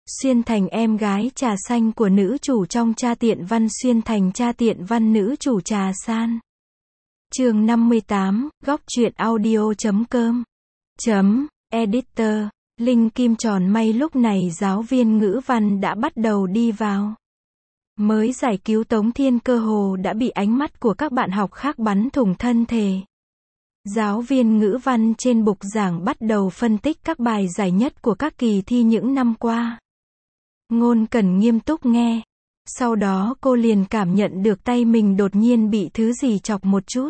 Xuyên thành em gái trà xanh của nữ chủ trong Cha Tiện Văn. Xuyên thành Cha Tiện Văn nữ chủ Trà San. Chương 58, góc truyện audio.com. Editor, Linh Kim tròn may. Lúc này giáo viên ngữ văn đã bắt đầu đi vào. Mới giải cứu Tống Thiên cơ hồ đã bị ánh mắt của các bạn học khác bắn thủng thân thể. Giáo viên ngữ văn trên bục giảng bắt đầu phân tích các bài giải nhất của các kỳ thi những năm qua. Ngôn Cẩn nghiêm túc nghe. Sau đó cô liền cảm nhận được tay mình đột nhiên bị thứ gì chọc một chút.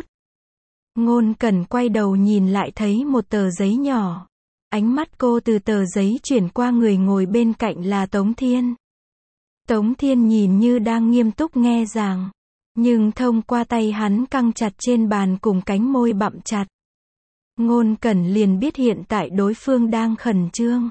Ngôn Cẩn quay đầu nhìn lại thấy một tờ giấy nhỏ. Ánh mắt cô từ tờ giấy chuyển qua người ngồi bên cạnh là Tống Thiên. Tống Thiên nhìn như đang nghiêm túc nghe giảng. Nhưng thông qua tay hắn căng chặt trên bàn cùng cánh môi bặm chặt. Ngôn Cẩn liền biết hiện tại đối phương đang khẩn trương.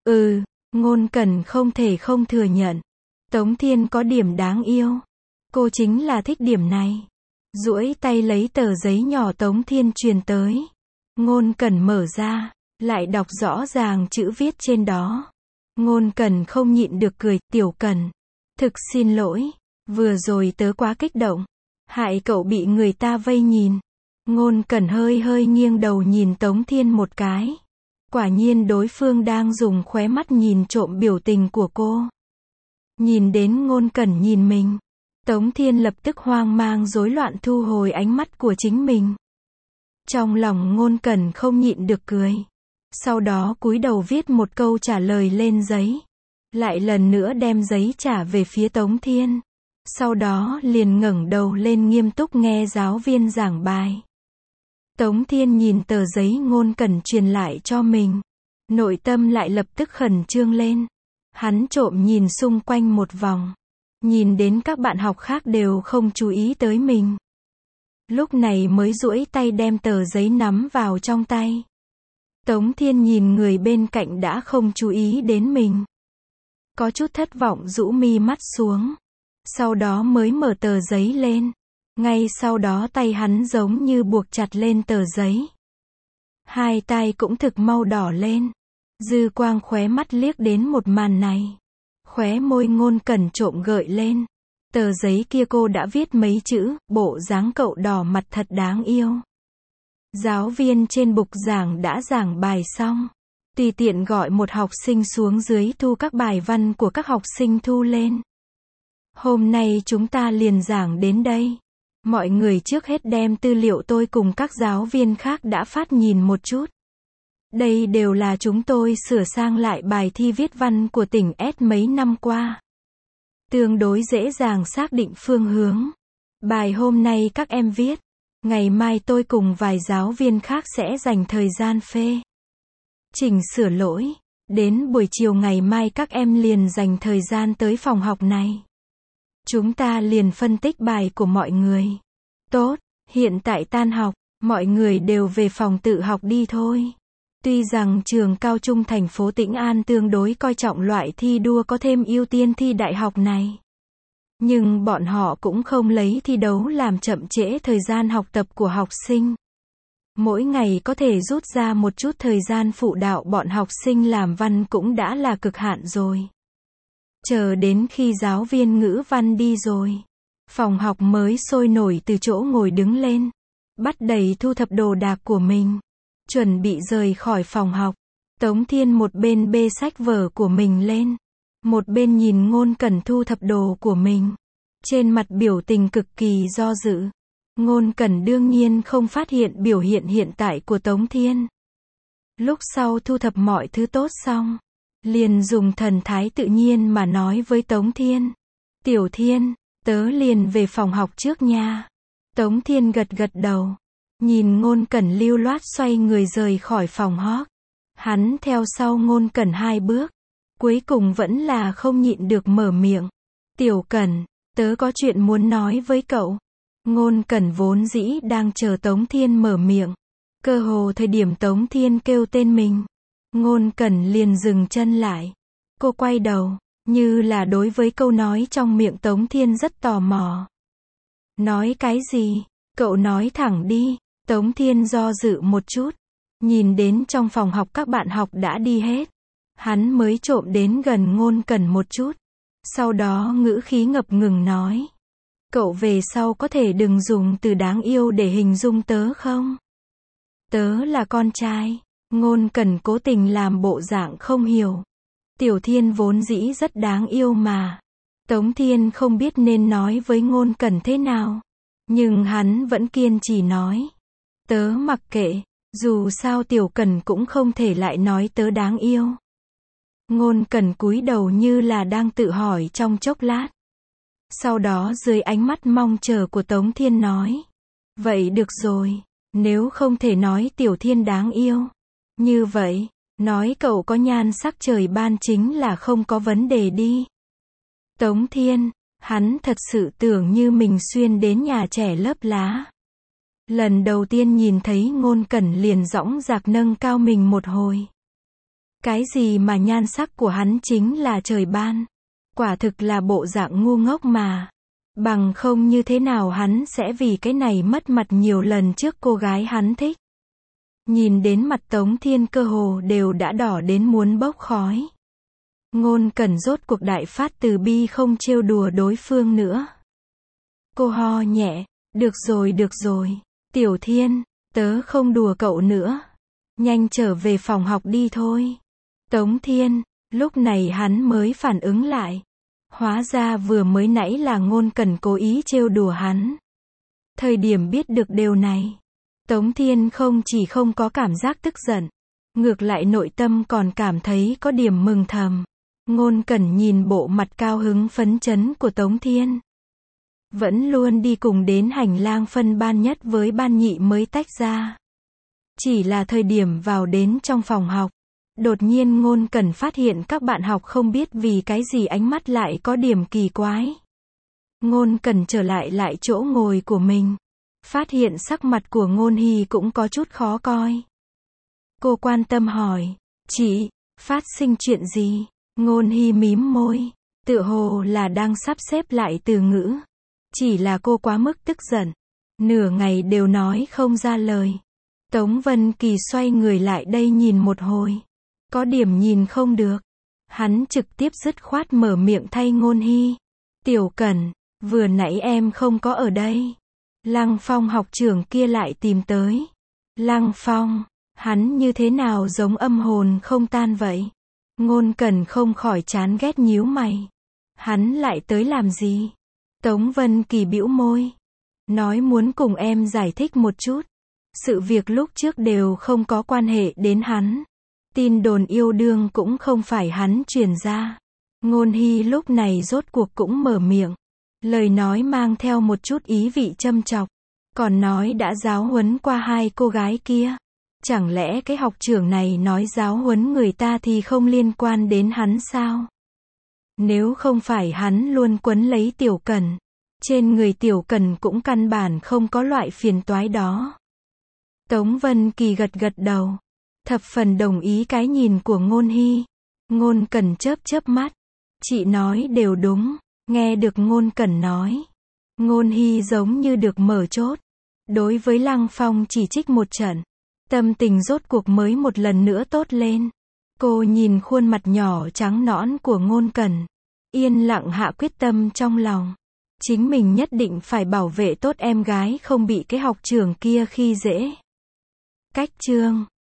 Ngôn Cẩn không thể không thừa nhận. Tống Thiên có điểm đáng yêu. Cô chính là thích điểm này. Duỗi tay lấy tờ giấy nhỏ Tống Thiên truyền tới. Ngôn Cẩn mở ra, lại đọc rõ ràng chữ viết trên đó. Ngôn Cẩn không nhịn được cười. Tiểu Cẩn, thực xin lỗi, vừa rồi tớ quá kích động, hại cậu bị người ta vây nhìn. Ngôn Cẩn hơi nghiêng đầu nhìn Tống Thiên một cái. Quả nhiên đối phương đang dùng khóe mắt nhìn trộm biểu tình của cô. Nhìn đến Ngôn Cẩn nhìn mình, Tống Thiên lập tức hoang mang rối loạn thu hồi ánh mắt của chính mình. Trong lòng Ngôn Cẩn không nhịn được cười. Sau đó cúi đầu viết một câu trả lời lên giấy. Lại lần nữa đem giấy trả về phía Tống Thiên. Sau đó liền ngẩng đầu lên nghiêm túc nghe giáo viên giảng bài. Tống Thiên nhìn tờ giấy Ngôn Cẩn truyền lại cho mình. Nội tâm lại lập tức khẩn trương lên. Hắn trộm nhìn xung quanh một vòng. Nhìn đến các bạn học khác đều không chú ý tới mình. Lúc này mới duỗi tay đem tờ giấy nắm vào trong tay. Tống Thiên nhìn người bên cạnh đã không chú ý đến mình. Có chút thất vọng rũ mi mắt xuống. Sau đó mới mở tờ giấy lên. Ngay sau đó tay hắn giống như buộc chặt lên tờ giấy. Hai tay cũng thực mau đỏ lên. Dư quang khóe mắt liếc đến một màn này. Khóe môi Ngôn Cẩn trộm gợi lên. Tờ giấy kia cô đã viết mấy chữ, bộ dáng cậu đỏ mặt thật đáng yêu. Giáo viên trên bục giảng đã giảng bài xong. Tùy tiện gọi một học sinh xuống dưới thu các bài văn của các học sinh thu lên. Hôm nay chúng ta liền giảng đến đây. Mọi người trước hết đem tư liệu tôi cùng các giáo viên khác đã phát nhìn một chút. Đây đều là chúng tôi sửa sang lại bài thi viết văn của tỉnh S mấy năm qua. Tương đối dễ dàng xác định phương hướng. Bài hôm nay các em viết. Ngày mai tôi cùng vài giáo viên khác sẽ dành thời gian phê chỉnh sửa lỗi. Đến buổi chiều ngày mai các em liền dành thời gian tới phòng học này. Chúng ta liền phân tích bài của mọi người. Tốt, hiện tại tan học, mọi người đều về phòng tự học đi thôi. Tuy rằng trường cao trung thành phố Tĩnh An tương đối coi trọng loại thi đua có thêm ưu tiên thi đại học này. Nhưng bọn họ cũng không lấy thi đấu làm chậm trễ thời gian học tập của học sinh. Mỗi ngày có thể rút ra một chút thời gian phụ đạo bọn học sinh làm văn cũng đã là cực hạn rồi. Chờ đến khi giáo viên ngữ văn đi rồi, phòng học mới sôi nổi từ chỗ ngồi đứng lên, bắt đầy thu thập đồ đạc của mình, chuẩn bị rời khỏi phòng học. Tống Thiên một bên bê sách vở của mình lên, một bên nhìn Ngôn Cẩn thu thập đồ của mình, trên mặt biểu tình cực kỳ do dự. Ngôn Cẩn đương nhiên không phát hiện biểu hiện hiện tại của Tống Thiên. Lúc sau thu thập mọi thứ tốt xong, liền dùng thần thái tự nhiên mà nói với Tống Thiên. Tiểu Thiên, tớ liền về phòng học trước nha. Tống Thiên gật đầu. Nhìn Ngôn Cẩn lưu loát xoay người rời khỏi phòng học. Hắn theo sau Ngôn Cẩn 2 bước. Cuối cùng vẫn là không nhịn được mở miệng. Tiểu Cẩn, tớ có chuyện muốn nói với cậu. Ngôn Cẩn vốn dĩ đang chờ Tống Thiên mở miệng. Cơ hồ thời điểm Tống Thiên kêu tên mình, Ngôn Cẩn liền dừng chân lại. Cô quay đầu, như là đối với câu nói trong miệng Tống Thiên rất tò mò. Nói cái gì? Cậu nói thẳng đi. Tống Thiên do dự một chút. Nhìn đến trong phòng học các bạn học đã đi hết. Hắn mới trộm đến gần Ngôn Cẩn một chút. Sau đó ngữ khí ngập ngừng nói. Cậu về sau có thể đừng dùng từ đáng yêu để hình dung tớ không? Tớ là con trai. Ngôn Cẩn cố tình làm bộ dạng không hiểu. Tiểu Thiên vốn dĩ rất đáng yêu mà. Tống Thiên không biết nên nói với Ngôn Cẩn thế nào. Nhưng hắn vẫn kiên trì nói. Tớ mặc kệ, dù sao Tiểu Cẩn cũng không thể lại nói tớ đáng yêu. Ngôn Cẩn cúi đầu như là đang tự hỏi trong chốc lát. Sau đó dưới ánh mắt mong chờ của Tống Thiên nói. Vậy được rồi, nếu không thể nói Tiểu Thiên đáng yêu. Như vậy, nói cậu có nhan sắc trời ban chính là không có vấn đề đi. Tống Thiên, hắn thật sự tưởng như mình xuyên đến nhà trẻ lớp lá. Lần đầu tiên nhìn thấy Ngôn Cẩn liền dõng dạc nâng cao mình một hồi. Cái gì mà nhan sắc của hắn chính là trời ban. Quả thực là bộ dạng ngu ngốc mà. Bằng không như thế nào hắn sẽ vì cái này mất mặt nhiều lần trước cô gái hắn thích. Nhìn đến mặt Tống Thiên cơ hồ đều đã đỏ đến muốn bốc khói. Ngôn Cẩn rốt cuộc đại phát từ bi không trêu đùa đối phương nữa. Cô ho nhẹ, được rồi, Tiểu Thiên, tớ không đùa cậu nữa. Nhanh trở về phòng học đi thôi. Tống Thiên, lúc này hắn mới phản ứng lại. Hóa ra vừa mới nãy là Ngôn Cẩn cố ý trêu đùa hắn. Thời điểm biết được điều này, Tống Thiên không chỉ không có cảm giác tức giận, ngược lại nội tâm còn cảm thấy có điểm mừng thầm. Ngôn Cẩn nhìn bộ mặt cao hứng phấn chấn của Tống Thiên. Vẫn luôn đi cùng đến hành lang phân ban nhất với ban nhị mới tách ra. Chỉ là thời điểm vào đến trong phòng học, đột nhiên Ngôn Cẩn phát hiện các bạn học không biết vì cái gì ánh mắt lại có điểm kỳ quái. Ngôn Cẩn trở lại chỗ ngồi của mình. Phát hiện sắc mặt của Ngôn Hy cũng có chút khó coi. Cô quan tâm hỏi, chị, phát sinh chuyện gì? Ngôn Hy mím môi, tựa hồ là đang sắp xếp lại từ ngữ. Chỉ là cô quá mức tức giận, nửa ngày đều nói không ra lời. Tống Vân Kỳ xoay người lại đây nhìn một hồi. Có điểm nhìn không được. Hắn trực tiếp dứt khoát mở miệng thay Ngôn Hy. Tiểu Cẩn, vừa nãy em không có ở đây. Lăng Phong học trưởng kia lại tìm tới. Lăng Phong, hắn như thế nào giống âm hồn không tan vậy? Ngôn Cẩn không khỏi chán ghét nhíu mày. Hắn lại tới làm gì? Tống Vân Kỳ bĩu môi. Nói muốn cùng em giải thích một chút. Sự việc lúc trước đều không có quan hệ đến hắn. Tin đồn yêu đương cũng không phải hắn truyền ra. Ngôn Hy lúc này rốt cuộc cũng mở miệng. Lời nói mang theo một chút ý vị châm chọc. Còn nói đã giáo huấn qua hai cô gái kia. Chẳng lẽ cái học trưởng này nói giáo huấn người ta thì không liên quan đến hắn sao? Nếu không phải hắn luôn quấn lấy Tiểu Cẩn, trên người Tiểu Cẩn cũng căn bản không có loại phiền toái đó. Tống Vân Kỳ gật gật đầu, thập phần đồng ý cái nhìn của Ngôn Hy. Ngôn Cẩn chớp mắt. Chị nói đều đúng. Nghe được Ngôn Cẩn nói, Ngôn Hy giống như được mở chốt. Đối với Lăng Phong chỉ trích một trận, tâm tình rốt cuộc mới một lần nữa tốt lên. Cô nhìn khuôn mặt nhỏ trắng nõn của Ngôn Cẩn, yên lặng hạ quyết tâm trong lòng. Chính mình nhất định phải bảo vệ tốt em gái không bị cái học trưởng kia khi dễ. Cách chương